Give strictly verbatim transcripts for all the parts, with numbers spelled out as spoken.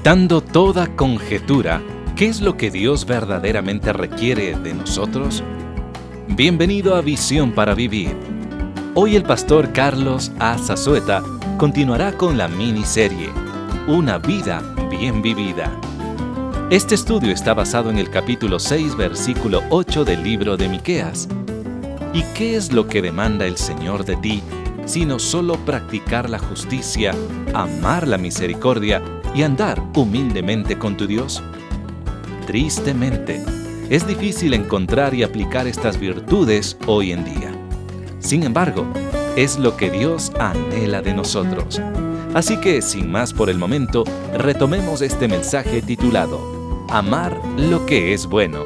Quitando toda conjetura, ¿qué es lo que Dios verdaderamente requiere de nosotros? Bienvenido a Visión para Vivir. Hoy el pastor Carlos A. Zazueta continuará con la miniserie Una vida bien vivida. Este estudio está basado en el capítulo seis, versículo ocho del libro de Miqueas. ¿Y qué es lo que demanda el Señor de ti, sino solo practicar la justicia, amar la misericordia y andar humildemente con tu Dios? Tristemente, es difícil encontrar y aplicar estas virtudes hoy en día. Sin embargo, es lo que Dios anhela de nosotros. Así que, sin más por el momento, retomemos este mensaje titulado Amar lo que es bueno.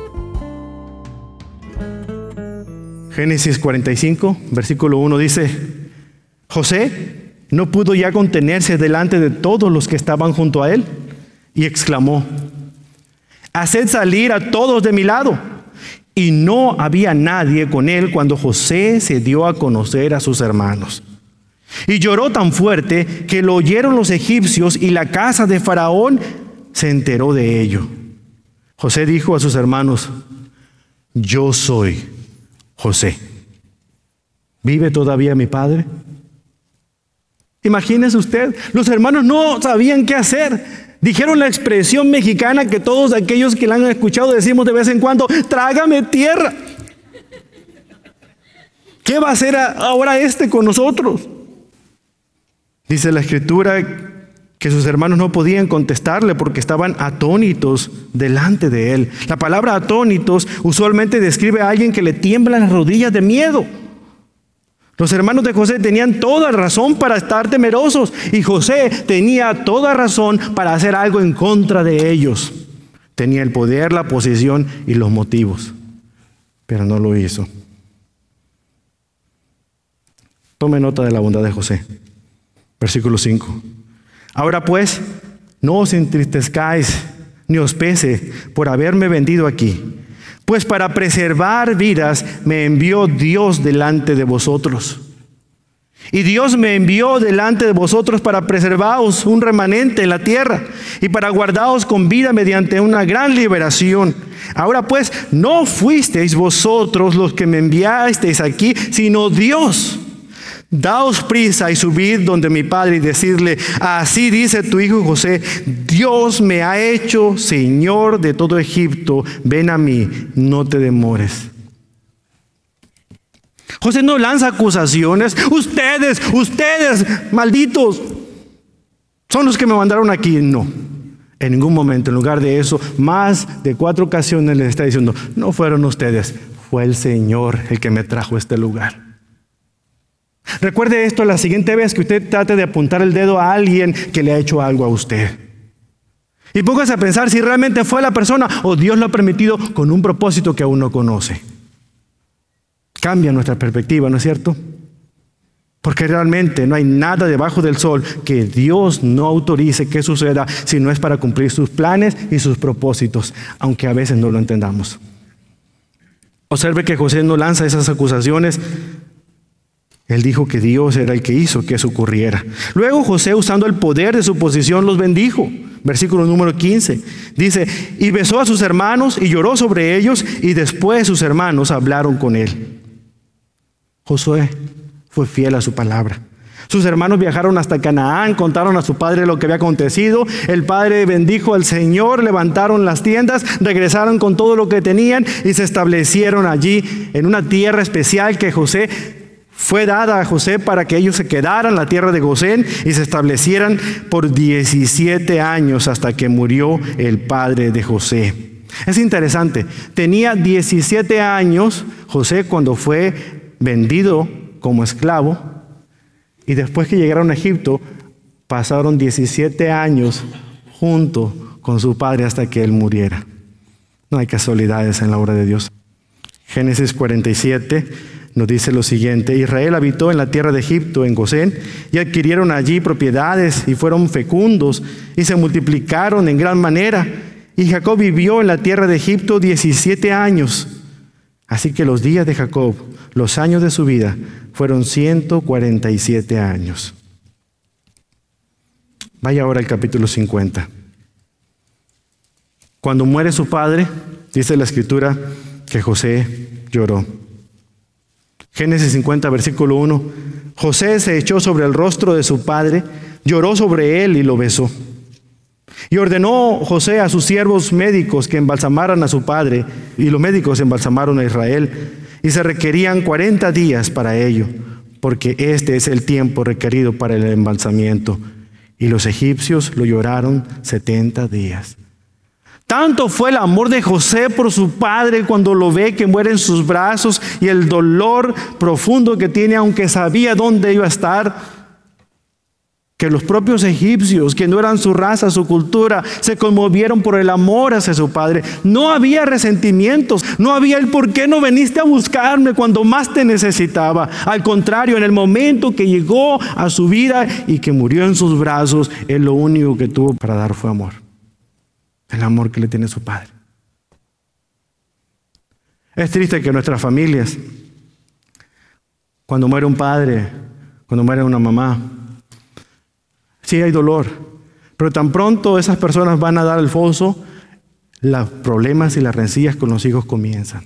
Génesis cuarenta y cinco, versículo uno dice: José no pudo ya contenerse delante de todos los que estaban junto a él, y exclamó: haced salir a todos de mi lado. Y no había nadie con él cuando José se dio a conocer a sus hermanos. Y lloró tan fuerte que lo oyeron los egipcios, y la casa de Faraón se enteró de ello. José dijo a sus hermanos: yo soy José. ¿Vive todavía mi padre? Imagínese usted, los hermanos no sabían qué hacer. Dijeron la expresión mexicana que todos aquellos que la han escuchado decimos de vez en cuando: trágame tierra. ¿Qué va a hacer ahora este con nosotros? Dice la Escritura que sus hermanos no podían contestarle porque estaban atónitos delante de él. La palabra atónitos usualmente describe a alguien que le tiemblan las rodillas de miedo. Los hermanos de José tenían toda razón para estar temerosos, y José tenía toda razón para hacer algo en contra de ellos. Tenía el poder, la posición y los motivos, pero no lo hizo. Tome nota de la bondad de José. Versículo cinco. Ahora pues, no os entristezcáis ni os pese por haberme vendido aquí, pues para preservar vidas me envió Dios delante de vosotros. Y Dios me envió delante de vosotros para preservaros un remanente en la tierra y para guardaros con vida mediante una gran liberación. Ahora pues, no fuisteis vosotros los que me enviasteis aquí, sino Dios. Daos prisa y subid donde mi padre y decidle: así dice tu hijo José, Dios me ha hecho Señor de todo Egipto, ven a mí, no te demores. José no lanza acusaciones: ustedes, ustedes, malditos, son los que me mandaron aquí. No, en ningún momento. En lugar de eso, más de cuatro ocasiones les está diciendo: no fueron ustedes, fue el Señor el que me trajo a este lugar. Recuerde esto la siguiente vez que usted trate de apuntar el dedo a alguien que le ha hecho algo a usted. Y póngase a pensar si realmente fue la persona o Dios lo ha permitido con un propósito que aún no conoce. Cambia nuestra perspectiva, ¿no es cierto? Porque realmente no hay nada debajo del sol que Dios no autorice que suceda si no es para cumplir sus planes y sus propósitos, aunque a veces no lo entendamos. Observe que José no lanza esas acusaciones. Él dijo que Dios era el que hizo que eso ocurriera. Luego José, usando el poder de su posición, los bendijo. Versículo número quince. Dice: y besó a sus hermanos y lloró sobre ellos, y después sus hermanos hablaron con él. Josué fue fiel a su palabra. Sus hermanos viajaron hasta Canaán, contaron a su padre lo que había acontecido. El padre bendijo al Señor, levantaron las tiendas, regresaron con todo lo que tenían y se establecieron allí en una tierra especial que José fue dada a José para que ellos se quedaran en la tierra de Gosén y se establecieran por diecisiete años hasta que murió el padre de José. Es interesante, tenía diecisiete años José cuando fue vendido como esclavo, y después que llegaron a Egipto pasaron diecisiete años junto con su padre hasta que él muriera. No hay casualidades en la obra de Dios. Génesis cuarenta y siete nos dice lo siguiente: Israel habitó en la tierra de Egipto, en Gosén, y adquirieron allí propiedades y fueron fecundos y se multiplicaron en gran manera. Y Jacob vivió en la tierra de Egipto diecisiete años. Así que los días de Jacob, los años de su vida, fueron ciento cuarenta y siete años. Vaya ahora al capítulo cincuenta. Cuando muere su padre, dice la Escritura que José lloró. Génesis cincuenta, versículo uno. José se echó sobre el rostro de su padre, lloró sobre él y lo besó. Y ordenó José a sus siervos médicos que embalsamaran a su padre, y los médicos embalsamaron a Israel, y se requerían cuarenta días para ello, porque este es el tiempo requerido para el embalsamiento. Y los egipcios lo lloraron setenta días. Tanto fue el amor de José por su padre cuando lo ve que muere en sus brazos, y el dolor profundo que tiene, aunque sabía dónde iba a estar, que los propios egipcios, que no eran su raza, su cultura, se conmovieron por el amor hacia su padre. No había resentimientos, no había el por qué no viniste a buscarme cuando más te necesitaba. Al contrario, en el momento que llegó a su vida y que murió en sus brazos, él lo único que tuvo para dar fue amor. El amor que le tiene su padre. Es triste que nuestras familias, cuando muere un padre, cuando muere una mamá, sí hay dolor, pero tan pronto esas personas van a dar el foso, los problemas y las rencillas con los hijos comienzan.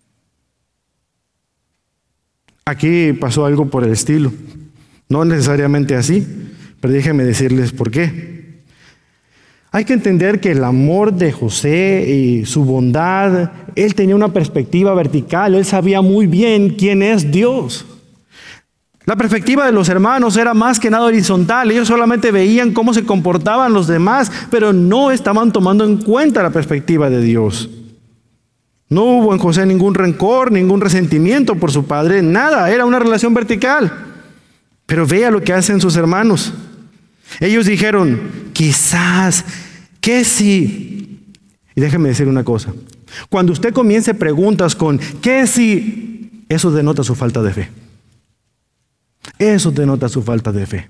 Aquí pasó algo por el estilo, no necesariamente así, pero déjenme decirles por qué. Hay que entender que el amor de José y su bondad, él tenía una perspectiva vertical, él sabía muy bien quién es Dios. La perspectiva de los hermanos era más que nada horizontal. Ellos solamente veían cómo se comportaban los demás, pero no estaban tomando en cuenta la perspectiva de Dios. No hubo en José ningún rencor, ningún resentimiento por su padre, nada. Era una relación vertical. Pero vea lo que hacen sus hermanos. Ellos dijeron, quizás, ¿qué si? Y déjeme decir una cosa. Cuando usted comience preguntas con ¿qué si? Eso denota su falta de fe. Eso denota su falta de fe.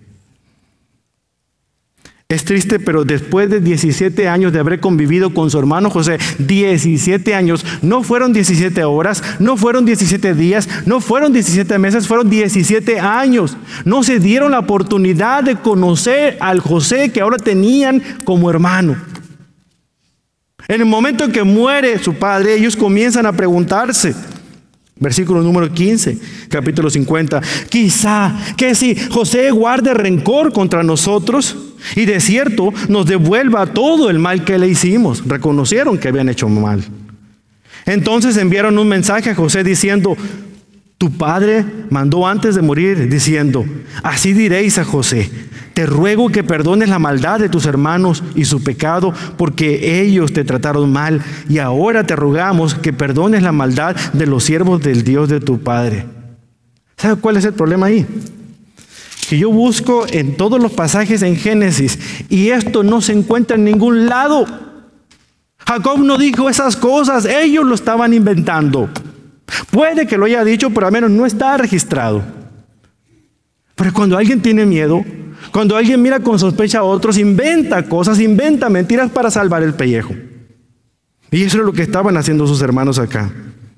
Es triste, pero después de diecisiete años de haber convivido con su hermano José, diecisiete años, no fueron diecisiete horas, no fueron diecisiete días, no fueron diecisiete meses, fueron diecisiete años. No se dieron la oportunidad de conocer al José que ahora tenían como hermano. En el momento en que muere su padre, ellos comienzan a preguntarse. Versículo número quince, capítulo cincuenta. Quizá que si José guarde rencor contra nosotros y de cierto nos devuelva todo el mal que le hicimos. Reconocieron que habían hecho mal. Entonces enviaron un mensaje a José diciendo, tu padre mandó antes de morir diciendo, así diréis a José, te ruego que perdones la maldad de tus hermanos y su pecado, porque ellos te trataron mal, y ahora te rogamos que perdones la maldad de los siervos del Dios de tu padre. ¿Sabe cuál es el problema ahí? Que yo busco en todos los pasajes en Génesis, y esto no se encuentra en ningún lado. Jacob no dijo esas cosas, ellos lo estaban inventando. Puede que lo haya dicho, pero al menos no está registrado. Pero cuando alguien tiene miedo, cuando alguien mira con sospecha a otros, inventa cosas, inventa mentiras para salvar el pellejo. Y eso es lo que estaban haciendo sus hermanos acá.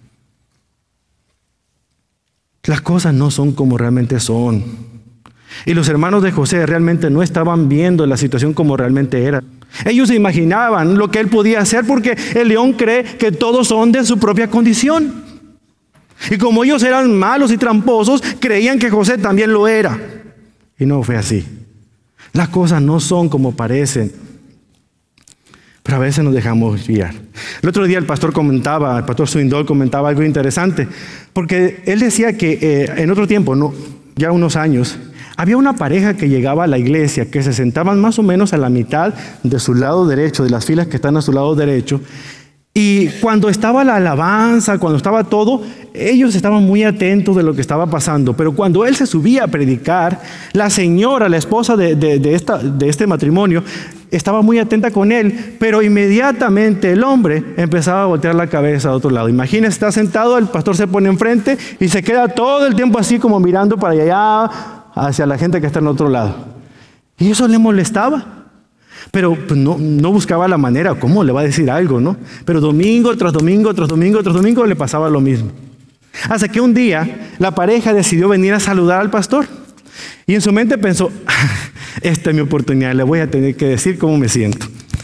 Las cosas no son como realmente son. Y los hermanos de José realmente no estaban viendo la situación como realmente era. Ellos se imaginaban lo que él podía hacer porque el león cree que todos son de su propia condición. Y como ellos eran malos y tramposos, creían que José también lo era. Y no fue así. Las cosas no son como parecen. Pero a veces nos dejamos guiar. El otro día el pastor comentaba, el pastor Swindoll comentaba algo interesante. Porque él decía que eh, en otro tiempo, no, ya unos años, había una pareja que llegaba a la iglesia, que se sentaban más o menos a la mitad de su lado derecho, de las filas que están a su lado derecho. Y cuando estaba la alabanza, cuando estaba todo, ellos estaban muy atentos de lo que estaba pasando. Pero cuando él se subía a predicar, la señora, la esposa de, de, de, esta, de este matrimonio, estaba muy atenta con él. Pero inmediatamente el hombre empezaba a voltear la cabeza a otro lado. Imagínense, está sentado, el pastor se pone enfrente y se queda todo el tiempo así como mirando para allá, hacia la gente que está en otro lado. Y eso le molestaba. Pero pues, no, no buscaba la manera, ¿cómo le va a decir algo, no? Pero domingo tras domingo, tras domingo, tras domingo le pasaba lo mismo. Hasta que un día la pareja decidió venir a saludar al pastor. Y en su mente pensó, esta es mi oportunidad, le voy a tener que decir cómo me siento.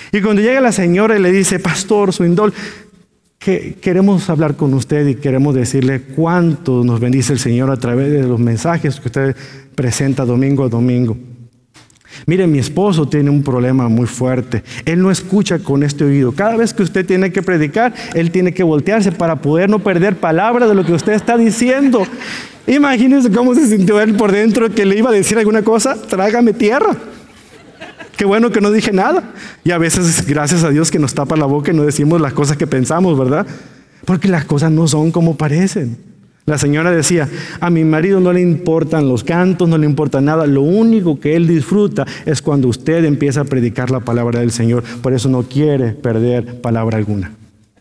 Y cuando llega la señora y le dice, pastor Swindoll, que queremos hablar con usted y queremos decirle cuánto nos bendice el Señor a través de los mensajes que usted presenta domingo a domingo. Mire, mi esposo tiene un problema muy fuerte. Él no escucha con este oído. Cada vez que usted tiene que predicar, él tiene que voltearse para poder no perder palabra de lo que usted está diciendo. Imagínense cómo se sintió él por dentro, que le iba a decir alguna cosa, trágame tierra. Qué bueno que no dije nada. Y a veces, gracias a Dios, que nos tapa la boca y no decimos las cosas que pensamos, ¿verdad? Porque las cosas no son como parecen. La señora decía, a mi marido no le importan los cantos, no le importa nada. Lo único que él disfruta es cuando usted empieza a predicar la palabra del Señor. Por eso no quiere perder palabra alguna.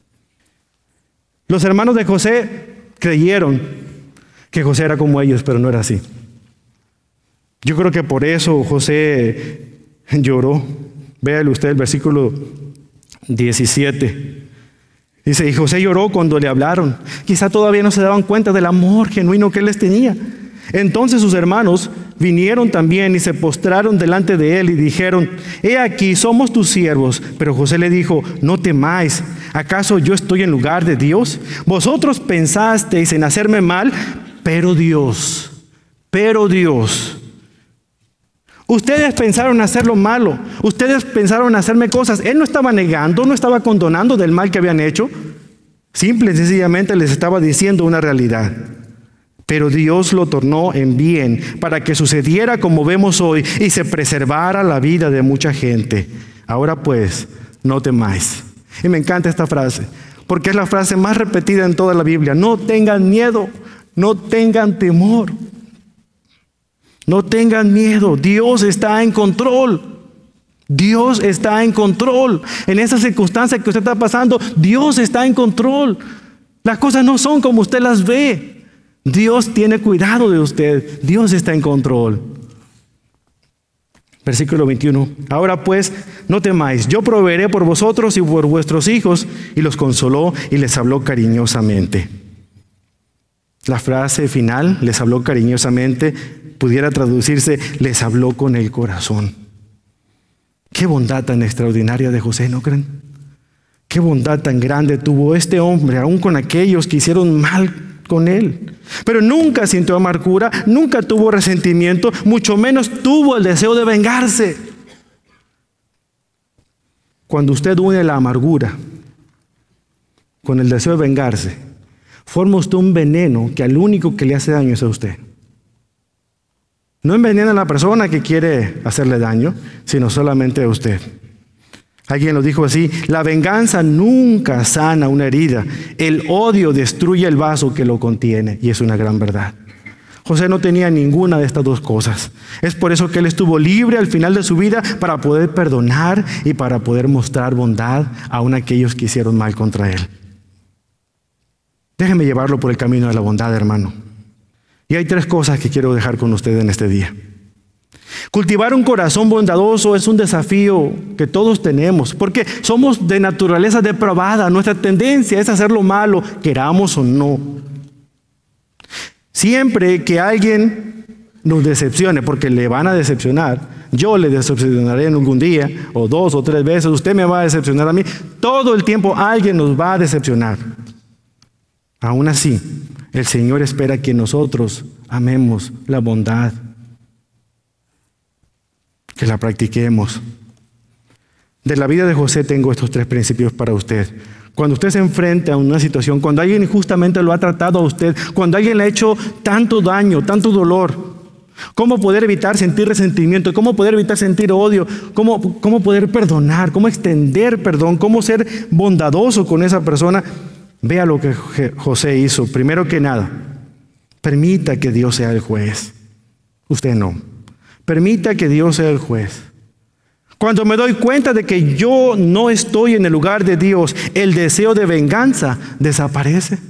Los hermanos de José creyeron que José era como ellos, pero no era así. Yo creo que por eso José lloró. Véale usted el versículo diecisiete. Dice, y José lloró cuando le hablaron. Quizá todavía no se daban cuenta del amor genuino que él les tenía. Entonces sus hermanos vinieron también y se postraron delante de él y dijeron, he aquí, somos tus siervos. Pero José le dijo, no temáis, ¿acaso yo estoy en lugar de Dios? Vosotros pensasteis en hacerme mal, pero Dios, pero Dios. Ustedes pensaron hacer lo malo, ustedes pensaron hacerme cosas. Él no estaba negando, no estaba condonando del mal que habían hecho. Simple y sencillamente les estaba diciendo una realidad. Pero Dios lo tornó en bien para que sucediera como vemos hoy y se preservara la vida de mucha gente. Ahora pues, no temáis. Y me encanta esta frase, porque es la frase más repetida en toda la Biblia. No tengan miedo, no tengan temor. No tengan miedo, Dios está en control. Dios está en control. En esa circunstancia que usted está pasando, Dios está en control. Las cosas no son como usted las ve. Dios tiene cuidado de usted. Dios está en control. Versículo veintiuno. Ahora pues, no temáis, yo proveeré por vosotros y por vuestros hijos. Y los consoló y les habló cariñosamente. La frase final, les habló cariñosamente, pudiera traducirse, les habló con el corazón. Qué bondad tan extraordinaria de José, ¿no creen? Qué bondad tan grande tuvo este hombre, aún con aquellos que hicieron mal con él. Pero nunca sintió amargura, nunca tuvo resentimiento, mucho menos tuvo el deseo de vengarse. Cuando usted une la amargura con el deseo de vengarse, forma usted un veneno que al único que le hace daño es a usted. No envenena a la persona que quiere hacerle daño, sino solamente a usted. Alguien lo dijo así, la venganza nunca sana una herida, el odio destruye el vaso que lo contiene, y es una gran verdad. José no tenía ninguna de estas dos cosas. Es por eso que él estuvo libre al final de su vida para poder perdonar y para poder mostrar bondad aún a aquellos que hicieron mal contra él. Déjeme llevarlo por el camino de la bondad, hermano. Y hay tres cosas que quiero dejar con usted en este día. Cultivar un corazón bondadoso es un desafío que todos tenemos, porque somos de naturaleza depravada. Nuestra tendencia es hacer lo malo, queramos o no. Siempre que alguien nos decepcione, porque le van a decepcionar, yo le decepcionaré en algún día, o dos o tres veces, usted me va a decepcionar a mí, todo el tiempo alguien nos va a decepcionar. Aún así, el Señor espera que nosotros amemos la bondad, que la practiquemos. De la vida de José tengo estos tres principios para usted. Cuando usted se enfrenta a una situación, cuando alguien injustamente lo ha tratado a usted, cuando alguien le ha hecho tanto daño, tanto dolor, ¿cómo poder evitar sentir resentimiento? ¿Cómo poder evitar sentir odio? ¿Cómo, cómo poder perdonar? ¿Cómo extender perdón? ¿Cómo ser bondadoso con esa persona? Vea lo que José hizo. Primero que nada, permita que Dios sea el juez. Usted no. Permita que Dios sea el juez. Cuando me doy cuenta de que yo no estoy en el lugar de Dios, el deseo de venganza desaparece.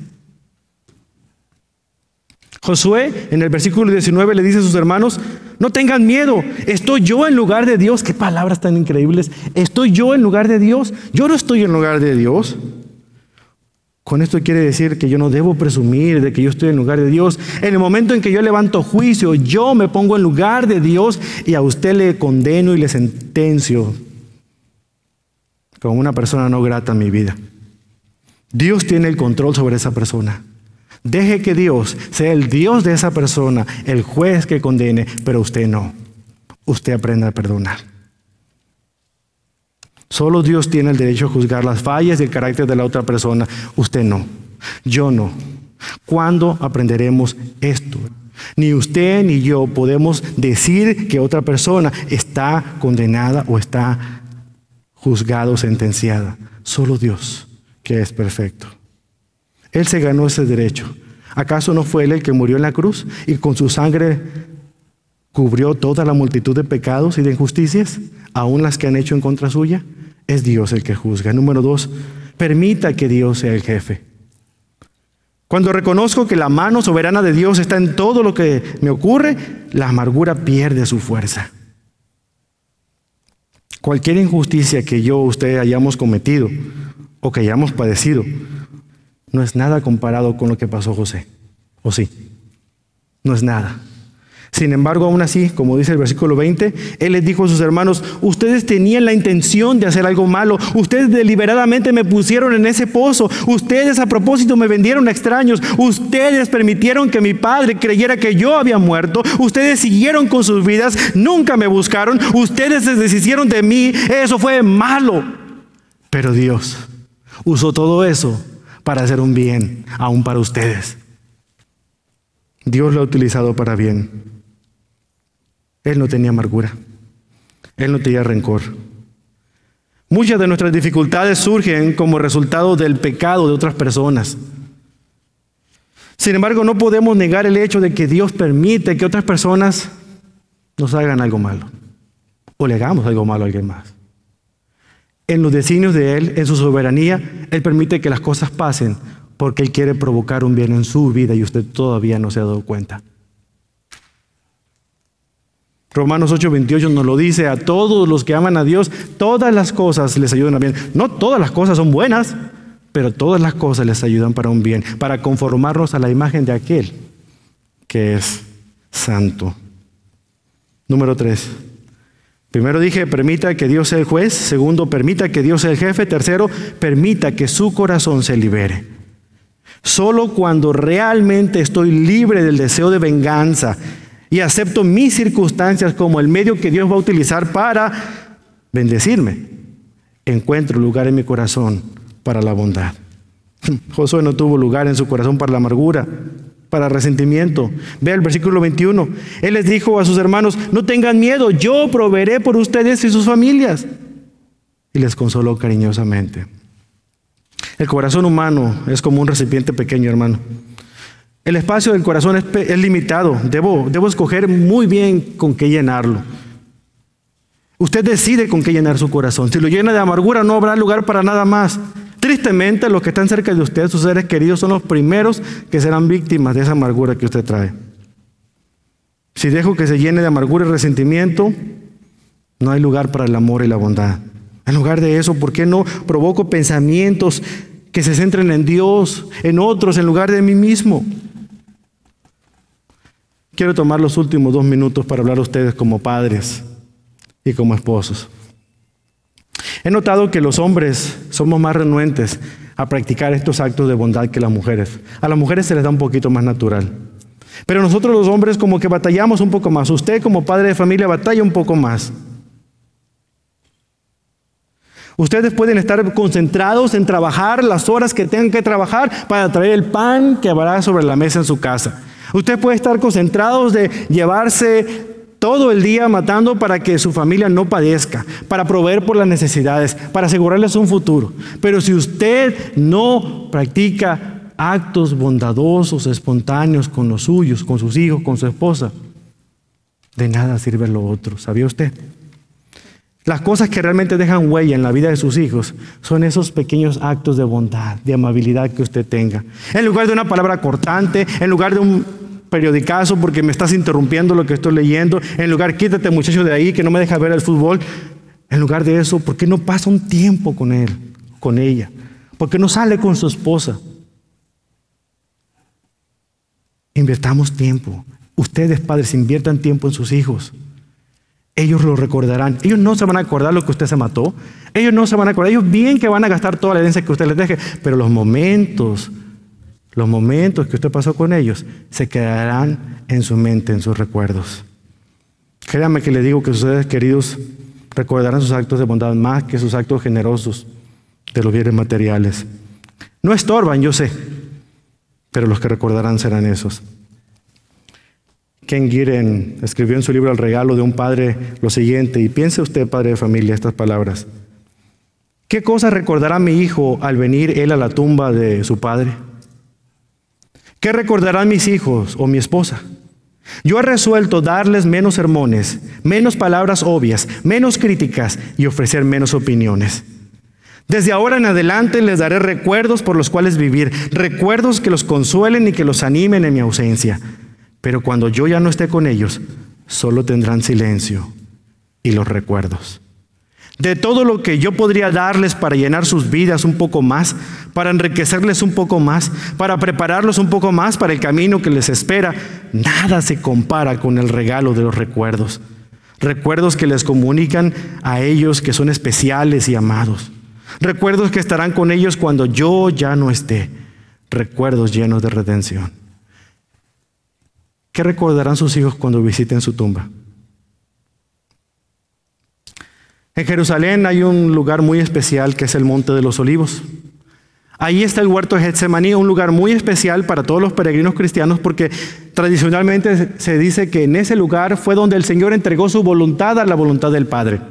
Josué, en el versículo diecinueve, le dice a sus hermanos, no tengan miedo, estoy yo en lugar de Dios. Qué palabras tan increíbles. Estoy yo en lugar de Dios. Yo no estoy en lugar de Dios. Con esto quiere decir que yo no debo presumir de que yo estoy en lugar de Dios. En el momento en que yo levanto juicio, yo me pongo en lugar de Dios y a usted le condeno y le sentencio. como una persona no grata en mi vida. Dios tiene el control sobre esa persona. Deje que Dios sea el Dios de esa persona, el juez que condene, pero usted no. Usted aprenda a perdonar. Solo Dios tiene el derecho a juzgar las fallas y el carácter de la otra persona. Usted no. Yo no. ¿Cuándo aprenderemos esto? Ni usted ni yo podemos decir que otra persona está condenada o está juzgada o sentenciada. Solo Dios, que es perfecto. Él se ganó ese derecho. ¿Acaso no fue Él el que murió en la cruz y con su sangre cubrió toda la multitud de pecados y de injusticias, aun las que han hecho en contra suya? Es Dios el que juzga. Número dos, permita que Dios sea el jefe. Cuando reconozco que la mano soberana de Dios está en todo lo que me ocurre, la amargura pierde su fuerza. Cualquier injusticia que yo o usted hayamos cometido o que hayamos padecido no es nada comparado con lo que pasó José. ¿O sí? No es nada. Sin embargo, aún así, como dice el versículo veinte, él les dijo a sus hermanos: ustedes tenían la intención de hacer algo malo, ustedes deliberadamente me pusieron en ese pozo, ustedes a propósito me vendieron a extraños, ustedes permitieron que mi padre creyera que yo había muerto, ustedes siguieron con sus vidas, nunca me buscaron, ustedes se deshicieron de mí, eso fue malo. Pero Dios usó todo eso para hacer un bien, aún para ustedes. Dios lo ha utilizado para bien. Él no tenía amargura. Él no tenía rencor. Muchas de nuestras dificultades surgen como resultado del pecado de otras personas. Sin embargo, no podemos negar el hecho de que Dios permite que otras personas nos hagan algo malo o le hagamos algo malo a alguien más. En los designios de Él, en su soberanía, Él permite que las cosas pasen porque Él quiere provocar un bien en su vida y usted todavía no se ha dado cuenta. Romanos ocho veintiocho nos lo dice: a todos los que aman a Dios, todas las cosas les ayudan a bien. No todas las cosas son buenas, pero todas las cosas les ayudan para un bien, para conformarnos a la imagen de aquel que es santo. Número tres. Primero dije, permita que Dios sea el juez. Segundo, permita que Dios sea el jefe. Tercero, permita que su corazón se libere. Solo cuando realmente estoy libre del deseo de venganza y acepto mis circunstancias como el medio que Dios va a utilizar para bendecirme, encuentro lugar en mi corazón para la bondad. Josué no tuvo lugar en su corazón para la amargura, para el resentimiento. Vea el versículo veintiuno. Él les dijo a sus hermanos: no tengan miedo, yo proveeré por ustedes y sus familias. Y les consoló cariñosamente. El corazón humano es como un recipiente pequeño, hermano. El espacio del corazón es, es limitado. Debo, debo escoger muy bien con qué llenarlo. Usted decide con qué llenar su corazón. Si lo llena de amargura, no habrá lugar para nada más. Tristemente, los que están cerca de usted, sus seres queridos, son los primeros que serán víctimas de esa amargura que usted trae. Si dejo que se llene de amargura y resentimiento, no hay lugar para el amor y la bondad. En lugar de eso, ¿por qué no provoco pensamientos que se centren en Dios, en otros, en lugar de mí mismo? Quiero tomar los últimos dos minutos para hablar a ustedes como padres y como esposos. He notado que los hombres somos más renuentes a practicar estos actos de bondad que las mujeres. A las mujeres se les da un poquito más natural. Pero nosotros los hombres como que batallamos un poco más. Usted como padre de familia batalla un poco más. Ustedes pueden estar concentrados en trabajar las horas que tengan que trabajar para traer el pan que habrá sobre la mesa en su casa. Usted puede estar concentrados de llevarse todo el día matando para que su familia no padezca, para proveer por las necesidades, para asegurarles un futuro. Pero si usted no practica actos bondadosos, espontáneos con los suyos, con sus hijos, con su esposa, de nada sirve lo otro. ¿Sabía usted? Las cosas que realmente dejan huella en la vida de sus hijos son esos pequeños actos de bondad, de amabilidad que usted tenga. En lugar de una palabra cortante, en lugar de un periodicazo porque me estás interrumpiendo lo que estoy leyendo, en lugar, quítate muchacho de ahí que no me deja ver el fútbol. En lugar de eso, ¿por qué no pasa un tiempo con él, con ella? ¿Por qué no sale con su esposa? Invertamos tiempo. Ustedes, padres, inviertan tiempo en sus hijos. ellos lo recordarán. Ellos no se van a acordar lo que usted se mató. Ellos no se van a acordar. Ellos bien que van a gastar toda la herencia que usted les deje, pero los momentos, los momentos que usted pasó con ellos se quedarán en su mente, en sus recuerdos. Créame que le digo que sus seres queridos recordarán sus actos de bondad más que sus actos generosos de los bienes materiales. No estorban, yo sé, pero los que recordarán serán esos. Ken Giren escribió en su libro El regalo de un padre lo siguiente, y piense usted, padre de familia, estas palabras. ¿Qué cosa recordará mi hijo al venir él a la tumba de su padre? ¿Qué recordarán mis hijos o mi esposa? Yo he resuelto darles menos sermones, menos palabras obvias, menos críticas y ofrecer menos opiniones. Desde ahora en adelante les daré recuerdos por los cuales vivir, recuerdos que los consuelen y que los animen en mi ausencia. Pero cuando yo ya no esté con ellos, solo tendrán silencio y los recuerdos. De todo lo que yo podría darles para llenar sus vidas un poco más, para enriquecerles un poco más, para prepararlos un poco más para el camino que les espera, nada se compara con el regalo de los recuerdos. Recuerdos que les comunican a ellos que son especiales y amados. Recuerdos que estarán con ellos cuando yo ya no esté. Recuerdos llenos de redención. ¿Qué recordarán sus hijos cuando visiten su tumba? En Jerusalén hay un lugar muy especial que es el Monte de los Olivos. Ahí está el huerto de Getsemaní, un lugar muy especial para todos los peregrinos cristianos porque tradicionalmente se dice que en ese lugar fue donde el Señor entregó su voluntad a la voluntad del Padre.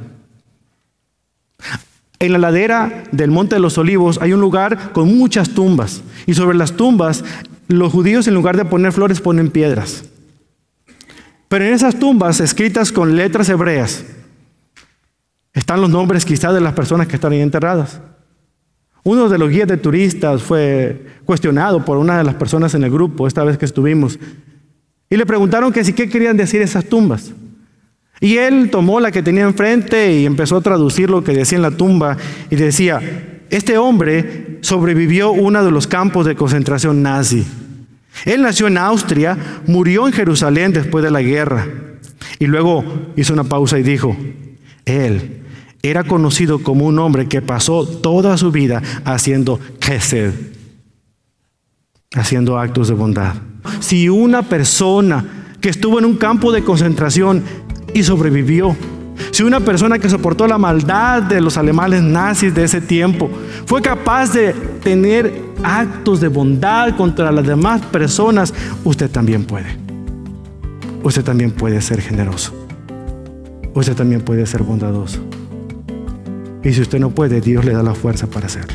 En la ladera del Monte de los Olivos hay un lugar con muchas tumbas y sobre las tumbas los judíos en lugar de poner flores ponen piedras. Pero en esas tumbas escritas con letras hebreas están los nombres quizás de las personas que están ahí enterradas. Uno de los guías de turistas fue cuestionado por una de las personas en el grupo esta vez que estuvimos y le preguntaron que si qué querían decir esas tumbas. Y él tomó la que tenía enfrente y empezó a traducir lo que decía en la tumba y decía: este hombre sobrevivió uno de los campos de concentración nazi. Él nació en Austria, murió en Jerusalén después de la guerra. Y luego hizo una pausa y dijo: él era conocido como un hombre que pasó toda su vida haciendo chesed, haciendo actos de bondad. Si una persona que estuvo en un campo de concentración y sobrevivió, si una persona que soportó la maldad de los alemanes nazis de ese tiempo fue capaz de tener actos de bondad contra las demás personas, usted también puede. Usted también puede ser generoso. Usted también puede ser bondadoso. Y si usted no puede, Dios le da la fuerza para hacerlo.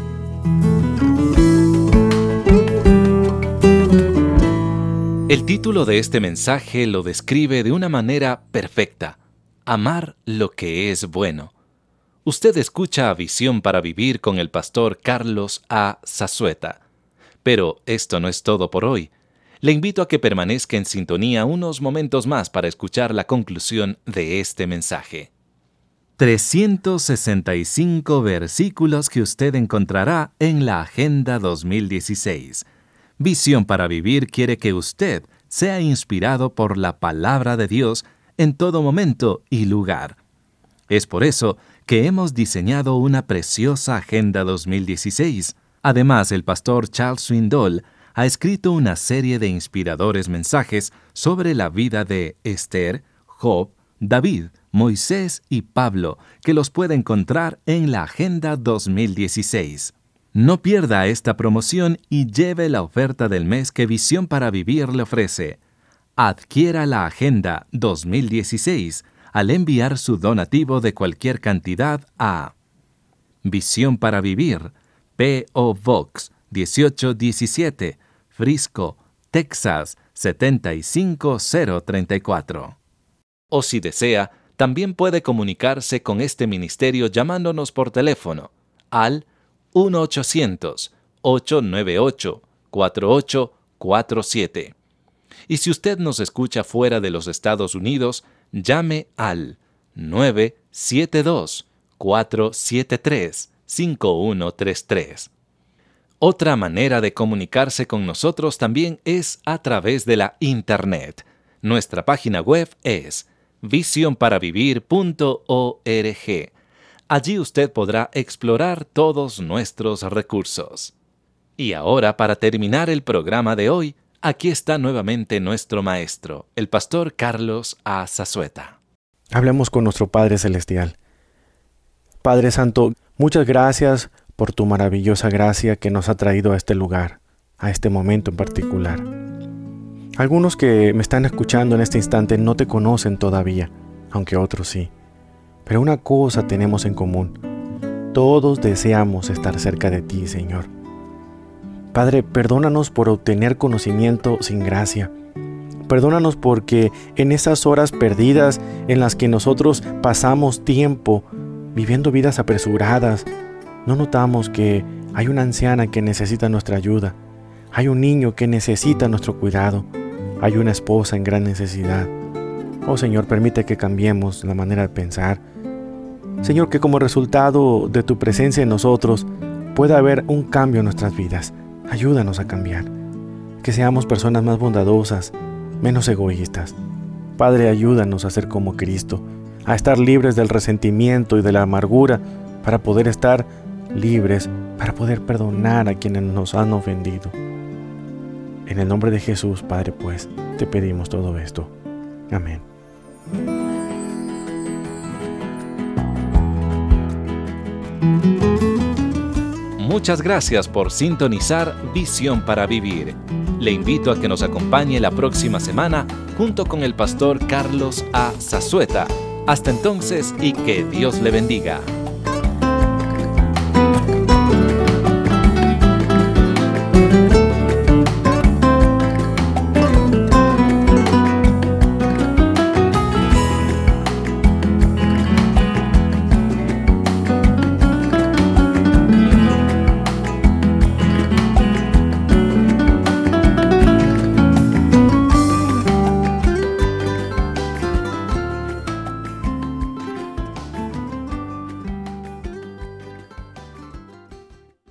El título de este mensaje lo describe de una manera perfecta: amar lo que es bueno. Usted escucha a Visión para Vivir con el pastor Carlos A. Zazueta. Pero esto no es todo por hoy. Le invito a que permanezca en sintonía unos momentos más para escuchar la conclusión de este mensaje. trescientos sesenta y cinco versículos que usted encontrará en la Agenda dos mil dieciséis. Visión para Vivir quiere que usted sea inspirado por la palabra de Dios en todo momento y lugar. Es por eso que hemos diseñado una preciosa Agenda dos mil dieciséis. Además, el pastor Charles Swindoll ha escrito una serie de inspiradores mensajes sobre la vida de Esther, Job, David, Moisés y Pablo, que los puede encontrar en la Agenda dos mil dieciséis. No pierda esta promoción y lleve la oferta del mes que Visión para Vivir le ofrece. Adquiera la Agenda dos mil dieciséis al enviar su donativo de cualquier cantidad a Visión para Vivir, P O Box dieciocho diecisiete, Frisco, Texas setenta y cinco cero treinta y cuatro. O si desea, también puede comunicarse con este ministerio llamándonos por teléfono al uno ochocientos, ocho nueve ocho, cuatro ocho cuatro siete. Y si usted nos escucha fuera de los Estados Unidos, llame al nueve siete dos, cuatro siete tres, cinco uno tres tres. Otra manera de comunicarse con nosotros también es a través de la Internet. Nuestra página web es visión para vivir punto org. Allí usted podrá explorar todos nuestros recursos. Y ahora, para terminar el programa de hoy, aquí está nuevamente nuestro maestro, el pastor Carlos A. Zazueta. Hablemos con nuestro Padre Celestial. Padre Santo, muchas gracias por tu maravillosa gracia que nos ha traído a este lugar, a este momento en particular. Algunos que me están escuchando en este instante no te conocen todavía, aunque otros sí. Pero una cosa tenemos en común. Todos deseamos estar cerca de ti, Señor. Padre, perdónanos por obtener conocimiento sin gracia. Perdónanos porque en esas horas perdidas en las que nosotros pasamos tiempo viviendo vidas apresuradas, no notamos que hay una anciana que necesita nuestra ayuda. Hay un niño que necesita nuestro cuidado. Hay una esposa en gran necesidad. Oh Señor, permite que cambiemos la manera de pensar. Señor, que como resultado de tu presencia en nosotros pueda haber un cambio en nuestras vidas. Ayúdanos a cambiar. Que seamos personas más bondadosas, menos egoístas. Padre, ayúdanos a ser como Cristo, a estar libres del resentimiento y de la amargura, para poder estar libres, para poder perdonar a quienes nos han ofendido. En el nombre de Jesús, Padre, pues, te pedimos todo esto. Amén. Muchas gracias por sintonizar Visión para Vivir. Le invito a que nos acompañe la próxima semana junto con el pastor Carlos A. Zazueta. Hasta entonces y que Dios le bendiga.